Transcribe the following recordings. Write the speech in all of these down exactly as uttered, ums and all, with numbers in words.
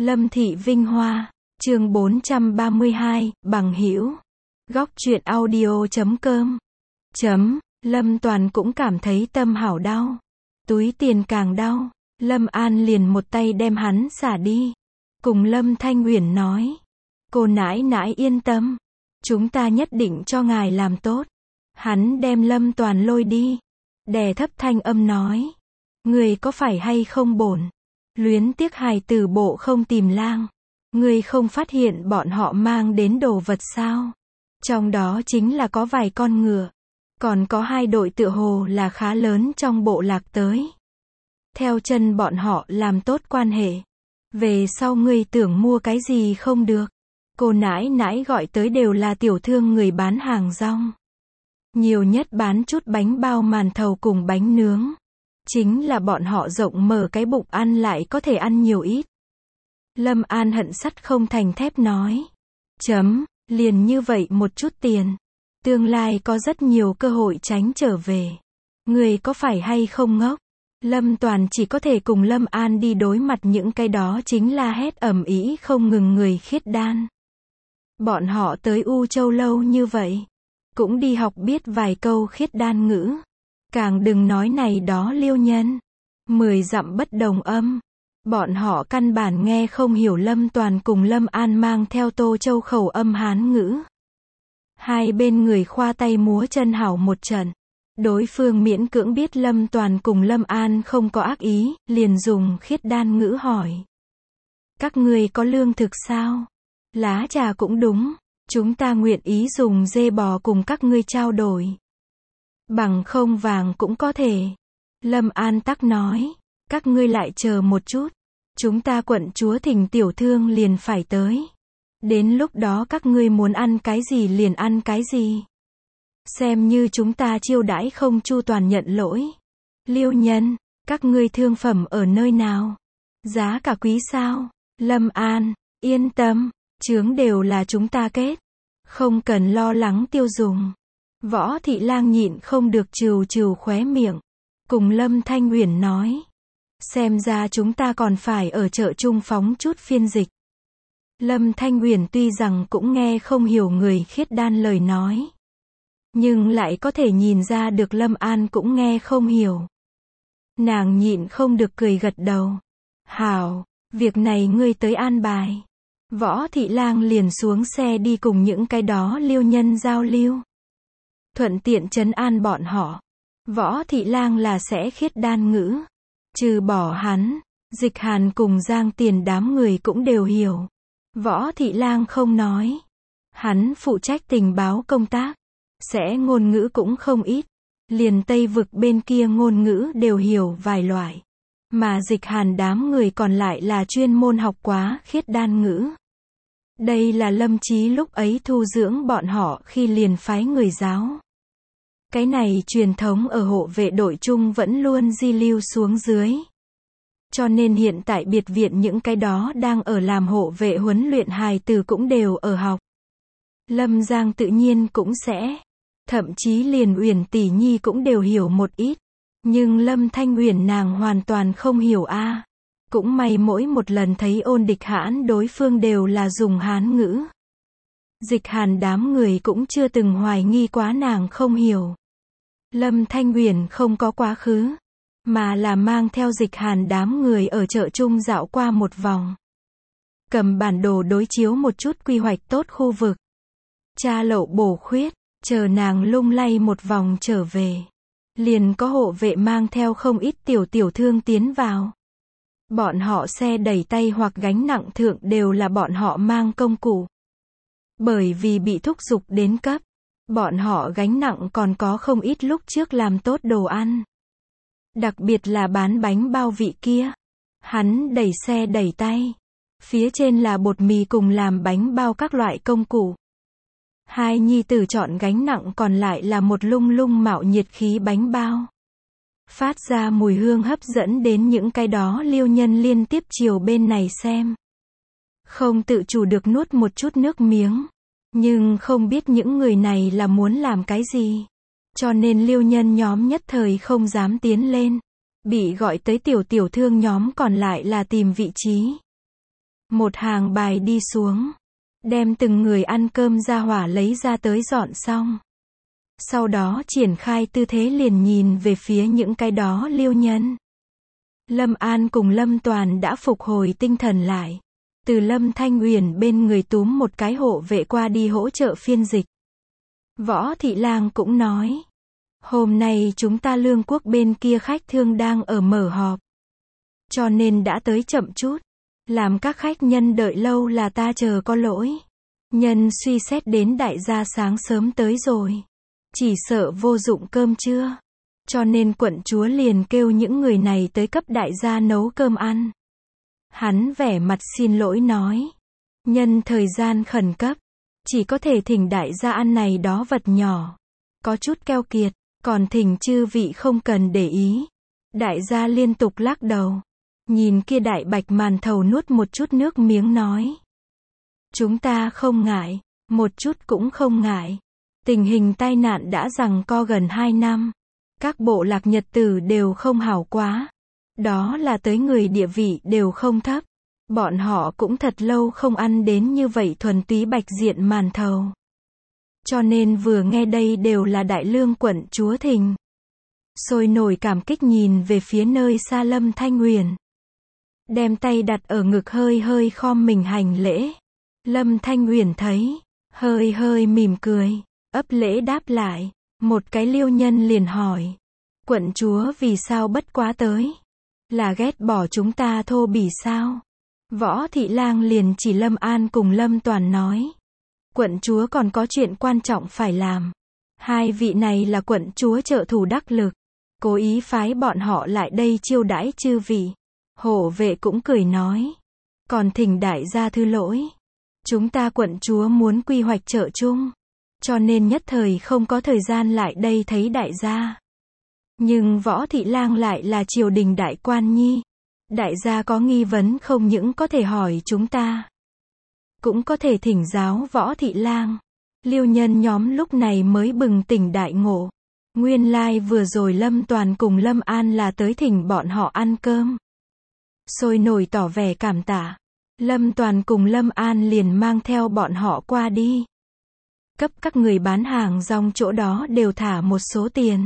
Lâm Thị Vinh Hoa, chương bốn trăm ba mươi hai, bằng hữu. Góc truyện audio chấm com. Chấm, Lâm Toàn cũng cảm thấy tâm hảo đau. Túi tiền càng đau. Lâm An liền một tay đem hắn xả đi. Cùng Lâm Thanh Uyển nói. Cô nãi nãi yên tâm. Chúng ta nhất định cho ngài làm tốt. Hắn đem Lâm Toàn lôi đi. Đè thấp thanh âm nói. Người có phải hay không bổn? Luyến tiếc hài tử bộ không tìm lang. Người không phát hiện bọn họ mang đến đồ vật sao? Trong đó chính là có vài con ngựa. Còn có hai đội tựa hồ là khá lớn trong bộ lạc tới. Theo chân bọn họ làm tốt quan hệ. Về sau ngươi tưởng mua cái gì không được. Cô nãi nãi gọi tới đều là tiểu thương người bán hàng rong. Nhiều nhất bán chút bánh bao màn thầu cùng bánh nướng. Chính là bọn họ rộng mở cái bụng ăn lại có thể ăn nhiều ít. Lâm An hận sắt không thành thép nói. Chấm, liền như vậy một chút tiền. Tương lai có rất nhiều cơ hội tránh trở về. Người có phải hay không ngốc? Lâm Toàn chỉ có thể cùng Lâm An đi đối mặt những cái đó chính là hét ầm ĩ không ngừng người khiết đan. Bọn họ tới U Châu lâu như vậy. Cũng đi học biết vài câu khiết đan ngữ. Càng đừng nói này đó liêu nhân. Mười dặm bất đồng âm. Bọn họ căn bản nghe không hiểu Lâm Toàn cùng Lâm An mang theo Tô Châu khẩu âm Hán ngữ. Hai bên người khoa tay múa chân hảo một trận. Đối phương miễn cưỡng biết Lâm Toàn cùng Lâm An không có ác ý, liền dùng khiết đan ngữ hỏi. Các ngươi có lương thực sao? Lá trà cũng đúng, chúng ta nguyện ý dùng dê bò cùng các ngươi trao đổi. Bằng không vàng cũng có thể. Lâm An tắc nói, các ngươi lại chờ một chút. Chúng ta quận chúa thỉnh tiểu thương liền phải tới. Đến lúc đó các ngươi muốn ăn cái gì liền ăn cái gì. Xem như chúng ta chiêu đãi không chu toàn nhận lỗi. Liêu nhân, các ngươi thương phẩm ở nơi nào? Giá cả quý sao? Lâm An, yên tâm, chướng đều là chúng ta kết. Không cần lo lắng tiêu dùng. Võ Thị Lang nhịn không được trừ trừ khóe miệng. Cùng Lâm Thanh Uyển nói. Xem ra chúng ta còn phải ở chợ trung phóng chút phiên dịch. Lâm Thanh Uyển tuy rằng cũng nghe không hiểu người khiết đan lời nói. Nhưng lại có thể nhìn ra được Lâm An cũng nghe không hiểu. Nàng nhịn không được cười gật đầu. Hảo, việc này ngươi tới an bài. Võ Thị Lang liền xuống xe đi cùng những cái đó liêu nhân giao lưu. Thuận tiện trấn an bọn họ. Võ Thị Lang là sẽ khiết đan ngữ. Trừ bỏ hắn, Dịch Hàn cùng Giang Tiền đám người cũng đều hiểu. Võ Thị Lang không nói. Hắn phụ trách tình báo công tác. Sẽ ngôn ngữ cũng không ít. Liền Tây vực bên kia ngôn ngữ đều hiểu vài loại. Mà Dịch Hàn đám người còn lại là chuyên môn học quá khiết đan ngữ. Đây là Lâm Chí lúc ấy thu dưỡng bọn họ khi liền phái người giáo. Cái này truyền thống ở hộ vệ đội chung vẫn luôn di lưu xuống dưới. Cho nên hiện tại biệt viện những cái đó đang ở làm hộ vệ huấn luyện hài tử cũng đều ở học. Lâm Giang tự nhiên cũng sẽ. Thậm chí liền Uyển tỷ nhi cũng đều hiểu một ít. Nhưng Lâm Thanh Uyển nàng hoàn toàn không hiểu a. À. Cũng may mỗi một lần thấy ôn địch hãn đối phương đều là dùng Hán ngữ. Dịch Hàn đám người cũng chưa từng hoài nghi quá nàng không hiểu. Lâm Thanh Uyển không có quá khứ. Mà là mang theo Dịch Hàn đám người ở chợ trung dạo qua một vòng. Cầm bản đồ đối chiếu một chút quy hoạch tốt khu vực. Tra lậu bổ khuyết. Chờ nàng lung lay một vòng trở về. Liền có hộ vệ mang theo không ít tiểu tiểu thương tiến vào. Bọn họ xe đẩy tay hoặc gánh nặng thượng đều là bọn họ mang công cụ. Bởi vì bị thúc giục đến cấp. Bọn họ gánh nặng còn có không ít lúc trước làm tốt đồ ăn. Đặc biệt là bán bánh bao vị kia. Hắn đẩy xe đẩy tay. Phía trên là bột mì cùng làm bánh bao các loại công cụ. Hai nhi tử chọn gánh nặng còn lại là một lung lung mạo nhiệt khí bánh bao. Phát ra mùi hương hấp dẫn đến những cái đó liêu nhân liên tiếp chiều bên này xem. Không tự chủ được nuốt một chút nước miếng. Nhưng không biết những người này là muốn làm cái gì. Cho nên liêu nhân nhóm nhất thời không dám tiến lên. Bị gọi tới tiểu tiểu thương nhóm còn lại là tìm vị trí. Một hàng bài đi xuống. Đem từng người ăn cơm ra hỏa lấy ra tới dọn xong. Sau đó triển khai tư thế liền nhìn về phía những cái đó liêu nhân. Lâm An cùng Lâm Toàn đã phục hồi tinh thần lại. Từ Lâm Thanh Uyển bên người túm một cái hộ vệ qua đi hỗ trợ phiên dịch. Võ Thị Lang cũng nói. Hôm nay chúng ta Lương Quốc bên kia khách thương đang ở mở họp. Cho nên đã tới chậm chút. Làm các khách nhân đợi lâu là ta chờ có lỗi. Nhân suy xét đến đại gia sáng sớm tới rồi. Chỉ sợ vô dụng cơm trưa. Cho nên quận chúa liền kêu những người này tới cấp đại gia nấu cơm ăn. Hắn vẻ mặt xin lỗi nói. Nhân thời gian khẩn cấp. Chỉ có thể thỉnh đại gia ăn này đó vật nhỏ. Có chút keo kiệt. Còn thỉnh chư vị không cần để ý. Đại gia liên tục lắc đầu. Nhìn kia đại bạch màn thầu nuốt một chút nước miếng nói. Chúng ta không ngại. Một chút cũng không ngại. Tình hình tai nạn đã giằng co gần hai năm. Các bộ lạc nhật tử đều không hảo quá. Đó là tới người địa vị đều không thấp. Bọn họ cũng thật lâu không ăn đến như vậy thuần túy bạch diện màn thầu. Cho nên vừa nghe đây đều là đại lương quận chúa thỉnh. Sôi nổi cảm kích nhìn về phía nơi xa Lâm Thanh Uyển. Đem tay đặt ở ngực hơi hơi khom mình hành lễ. Lâm Thanh Uyển thấy, hơi hơi mỉm cười, ấp lễ đáp lại. Một cái liêu nhân liền hỏi. Quận chúa vì sao bất quá tới? Là ghét bỏ chúng ta thô bỉ sao? Võ Thị Lang liền chỉ Lâm An cùng Lâm Toàn nói. Quận chúa còn có chuyện quan trọng phải làm. Hai vị này là quận chúa trợ thủ đắc lực. Cố ý phái bọn họ lại đây chiêu đãi chư vị. Hộ vệ cũng cười nói. Còn thỉnh đại gia thứ lỗi. Chúng ta quận chúa muốn quy hoạch chợ chung. Cho nên nhất thời không có thời gian lại đây thấy đại gia. Nhưng Võ Thị Lang lại là triều đình đại quan nhi. Đại gia có nghi vấn không những có thể hỏi chúng ta. Cũng có thể thỉnh giáo Võ Thị Lang. Liêu nhân nhóm lúc này mới bừng tỉnh đại ngộ. Nguyên lai vừa rồi Lâm Toàn cùng Lâm An là tới thỉnh bọn họ ăn cơm. Sôi nổi tỏ vẻ cảm tạ. Lâm Toàn cùng Lâm An liền mang theo bọn họ qua đi. Cấp các người bán hàng rong chỗ đó đều thả một số tiền.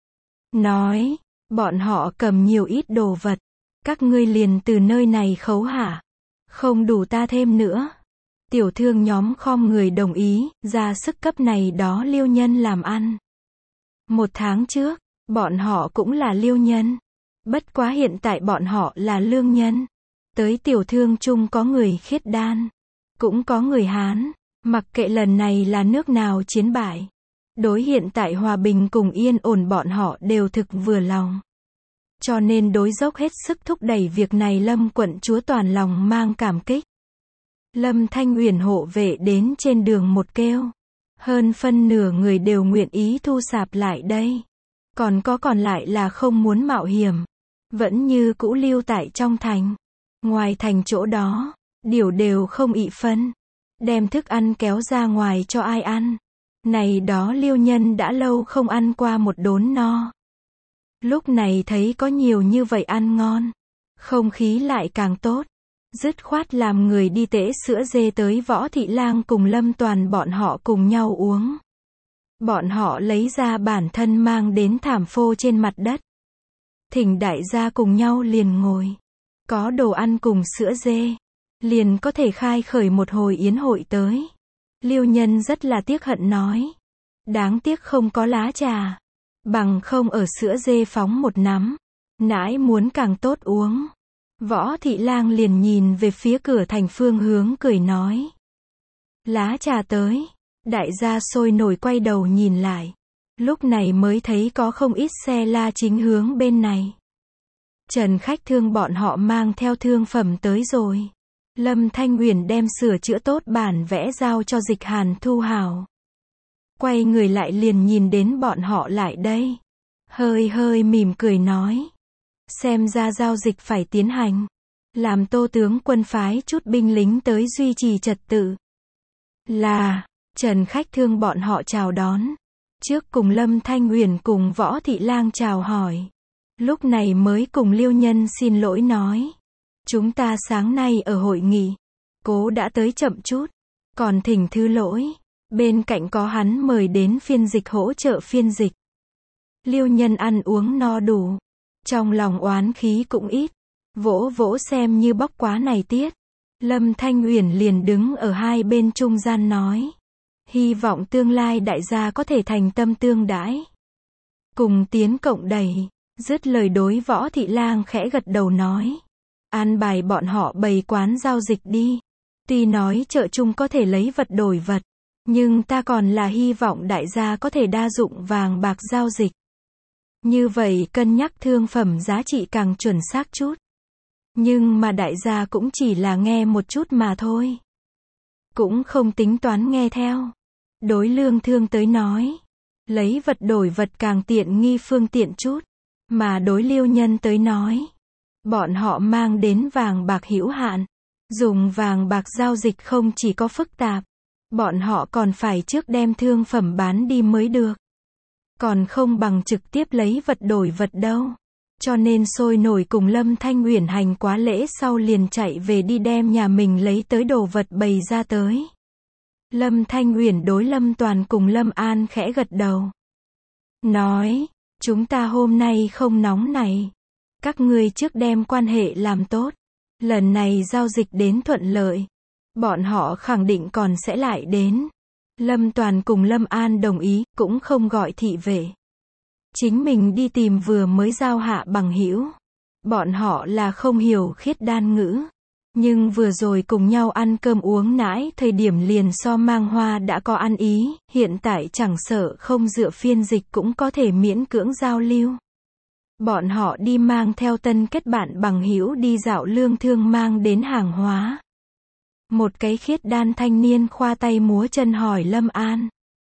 Nói, bọn họ cầm nhiều ít đồ vật. Các ngươi liền từ nơi này khấu hả? Không đủ ta thêm nữa. Tiểu thương nhóm khom người đồng ý, ra sức cấp này đó liêu nhân làm ăn. Một tháng trước, bọn họ cũng là liêu nhân. Bất quá hiện tại bọn họ là lương nhân. Tới tiểu thương chung có người khiết đan. Cũng có người Hán. Mặc kệ lần này là nước nào chiến bại. Đối hiện tại hòa bình cùng yên ổn bọn họ đều thực vừa lòng. Cho nên đối dốc hết sức thúc đẩy việc này Lâm quận chúa toàn lòng mang cảm kích. Lâm Thanh Uyển hộ vệ đến trên đường một kêu. Hơn phân nửa người đều nguyện ý thu sạp lại đây. Còn có còn lại là không muốn mạo hiểm. Vẫn như cũ lưu tại trong thành. Ngoài thành chỗ đó, điều đều không ị phân. Đem thức ăn kéo ra ngoài cho ai ăn. Này đó liêu nhân đã lâu không ăn qua một đốn no. Lúc này thấy có nhiều như vậy ăn ngon. Không khí lại càng tốt. Dứt khoát làm người đi tễ sữa dê tới Võ Thị Lang cùng Lâm Toàn bọn họ cùng nhau uống. Bọn họ lấy ra bản thân mang đến thảm phô trên mặt đất. Thỉnh đại gia cùng nhau liền ngồi. Có đồ ăn cùng sữa dê. Liền có thể khai khởi một hồi yến hội tới. Liêu nhân rất là tiếc hận nói. Đáng tiếc không có lá trà. Bằng không ở sữa dê phóng một nắm. Nãi muốn càng tốt uống. Võ Thị Lang liền nhìn về phía cửa thành phương hướng cười nói. Lá trà tới. Đại gia sôi nổi quay đầu nhìn lại. Lúc này mới thấy có không ít xe la chính hướng bên này. Trần khách thương bọn họ mang theo thương phẩm tới rồi. Lâm Thanh Uyển đem sửa chữa tốt bản vẽ giao cho Dịch Hàn thu hào. Quay người lại liền nhìn đến bọn họ lại đây. Hơi hơi mỉm cười nói. Xem ra giao dịch phải tiến hành. Làm Tô tướng quân phái chút binh lính tới duy trì trật tự. Là, Trần khách thương bọn họ chào đón. Trước cùng Lâm Thanh Uyển cùng Võ Thị Lang chào hỏi. Lúc này mới cùng liêu nhân xin lỗi nói. Chúng ta sáng nay ở hội nghị. Cố đã tới chậm chút, còn thỉnh thứ lỗi. Bên cạnh có hắn mời đến phiên dịch hỗ trợ phiên dịch. Liêu Nhân ăn uống no đủ, trong lòng oán khí cũng ít, vỗ vỗ xem như bóc quá này tiết. Lâm Thanh Uyển liền đứng ở hai bên trung gian nói, hy vọng tương lai đại gia có thể thành tâm tương đãi, cùng tiến cộng đẩy. Dứt lời đối Võ Thị Lang khẽ gật đầu nói, an bài bọn họ bày quán giao dịch đi. Tuy nói chợ chung có thể lấy vật đổi vật, nhưng ta còn là hy vọng đại gia có thể đa dụng vàng bạc giao dịch. Như vậy cân nhắc thương phẩm giá trị càng chuẩn xác chút. Nhưng mà đại gia cũng chỉ là nghe một chút mà thôi. Cũng không tính toán nghe theo. Đối Lương Thương tới nói, lấy vật đổi vật càng tiện nghi phương tiện chút. Mà đối Liêu Nhân tới nói, bọn họ mang đến vàng bạc hữu hạn. Dùng vàng bạc giao dịch không chỉ có phức tạp, bọn họ còn phải trước đem thương phẩm bán đi mới được. Còn không bằng trực tiếp lấy vật đổi vật đâu. Cho nên sôi nổi cùng Lâm Thanh Uyển hành quá lễ sau liền chạy về đi đem nhà mình lấy tới đồ vật bày ra tới. Lâm Thanh Uyển đối Lâm Toàn cùng Lâm An khẽ gật đầu. Nói, chúng ta hôm nay không nóng này. Các ngươi trước đem quan hệ làm tốt. Lần này giao dịch đến thuận lợi. Bọn họ khẳng định còn sẽ lại đến. Lâm Toàn cùng Lâm An đồng ý, cũng không gọi thị vệ. Chính mình đi tìm vừa mới giao hạ bằng hữu. Bọn họ là không hiểu khiết đan ngữ. Nhưng vừa rồi cùng nhau ăn cơm uống nãi thời điểm liền so mang hoa đã có ăn ý, hiện tại chẳng sợ không dựa phiên dịch cũng có thể miễn cưỡng giao lưu. Bọn họ đi mang theo tân kết bạn bằng hữu đi dạo Lương Thương mang đến hàng hóa. Một cái khiết đan thanh niên khoa tay múa chân hỏi Lâm An.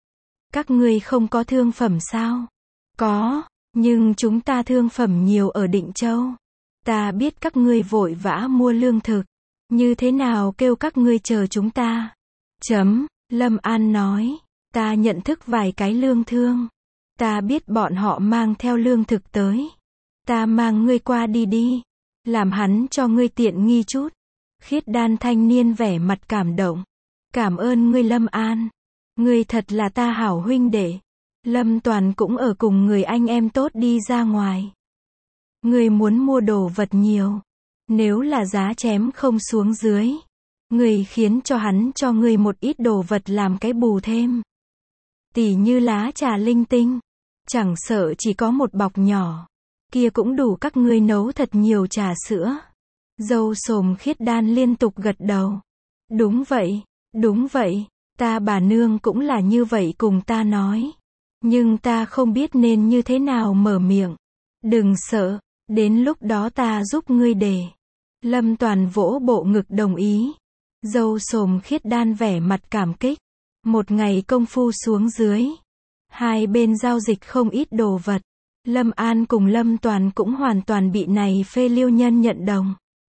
Các ngươi không có thương phẩm sao? Có, nhưng chúng ta thương phẩm nhiều ở Định Châu. Ta biết các ngươi vội vã mua lương thực. Như thế nào kêu các ngươi chờ chúng ta? Chấm, Lâm An nói. Ta nhận thức vài cái lương thương. Ta biết bọn họ mang theo lương thực tới. Ta mang ngươi qua đi đi. Làm hắn cho ngươi tiện nghi chút. Khiết đan thanh niên vẻ mặt cảm động. Cảm ơn ngươi Lâm An. Ngươi thật là ta hảo huynh đệ. Lâm Toàn cũng ở cùng người anh em tốt đi ra ngoài. Ngươi muốn mua đồ vật nhiều. Nếu là giá chém không xuống dưới. Ngươi khiến cho hắn cho ngươi một ít đồ vật làm cái bù thêm. Tỉ như lá trà linh tinh. Chẳng sợ chỉ có một bọc nhỏ. Kia cũng đủ các ngươi nấu thật nhiều trà sữa. Dâu Sồm Khiết Đan liên tục gật đầu. Đúng vậy, đúng vậy. Ta bà nương cũng là như vậy cùng ta nói. Nhưng ta không biết nên như thế nào mở miệng. Đừng sợ, đến lúc đó ta giúp ngươi đề. Lâm Toàn vỗ bộ ngực đồng ý. Dâu Sồm Khiết Đan vẻ mặt cảm kích. Một ngày công phu xuống dưới. Hai bên giao dịch không ít đồ vật. Lâm An cùng Lâm Toàn cũng hoàn toàn bị này phê Liêu Nhân nhận đồng.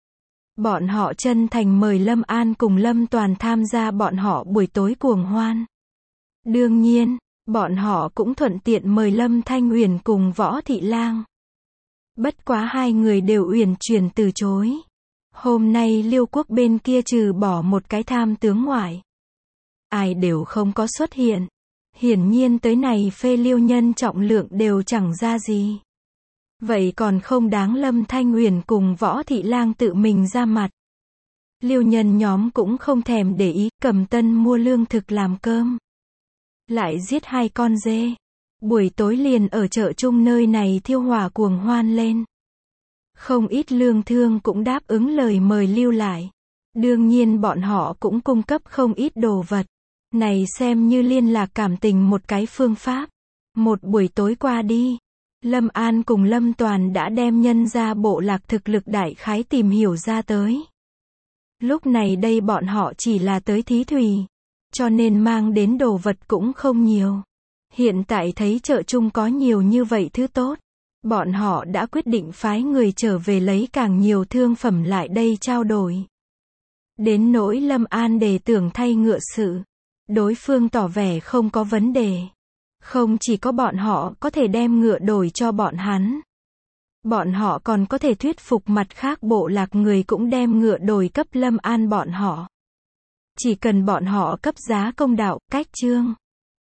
Bọn họ chân thành mời Lâm An cùng Lâm Toàn tham gia bọn họ buổi tối cuồng hoan. Đương nhiên, bọn họ cũng thuận tiện mời Lâm Thanh Uyển cùng Võ Thị Lang. Bất quá hai người đều uyển chuyển từ chối. Hôm nay Liêu quốc bên kia trừ bỏ một cái tham tướng ngoại. Ai đều không có xuất hiện. Hiển nhiên tới này phê Liêu Nhân trọng lượng đều chẳng ra gì. Vậy còn không đáng Lâm Thanh Uyển cùng Võ Thị Lang tự mình ra mặt. Liêu Nhân nhóm cũng không thèm để ý, cầm tân mua lương thực làm cơm. Lại giết hai con dê. Buổi tối liền ở chợ chung nơi này thiêu hỏa cuồng hoan lên. Không ít lương thương cũng đáp ứng lời mời lưu lại. Đương nhiên bọn họ cũng cung cấp không ít đồ vật. Này xem như liên lạc cảm tình một cái phương pháp. Một buổi tối qua đi. Lâm An cùng Lâm Toàn đã đem nhân ra bộ lạc thực lực đại khái tìm hiểu ra tới. Lúc này đây bọn họ chỉ là tới thí thủy. Cho nên mang đến đồ vật cũng không nhiều. Hiện tại thấy chợ chung có nhiều như vậy thứ tốt. Bọn họ đã quyết định phái người trở về lấy càng nhiều thương phẩm lại đây trao đổi. Đến nỗi Lâm An đề tưởng thay ngựa sự. Đối phương tỏ vẻ không có vấn đề. Không chỉ có bọn họ có thể đem ngựa đổi cho bọn hắn. Bọn họ còn có thể thuyết phục mặt khác bộ lạc người cũng đem ngựa đổi cấp Lâm An bọn họ. Chỉ cần bọn họ cấp giá công đạo, cách chương.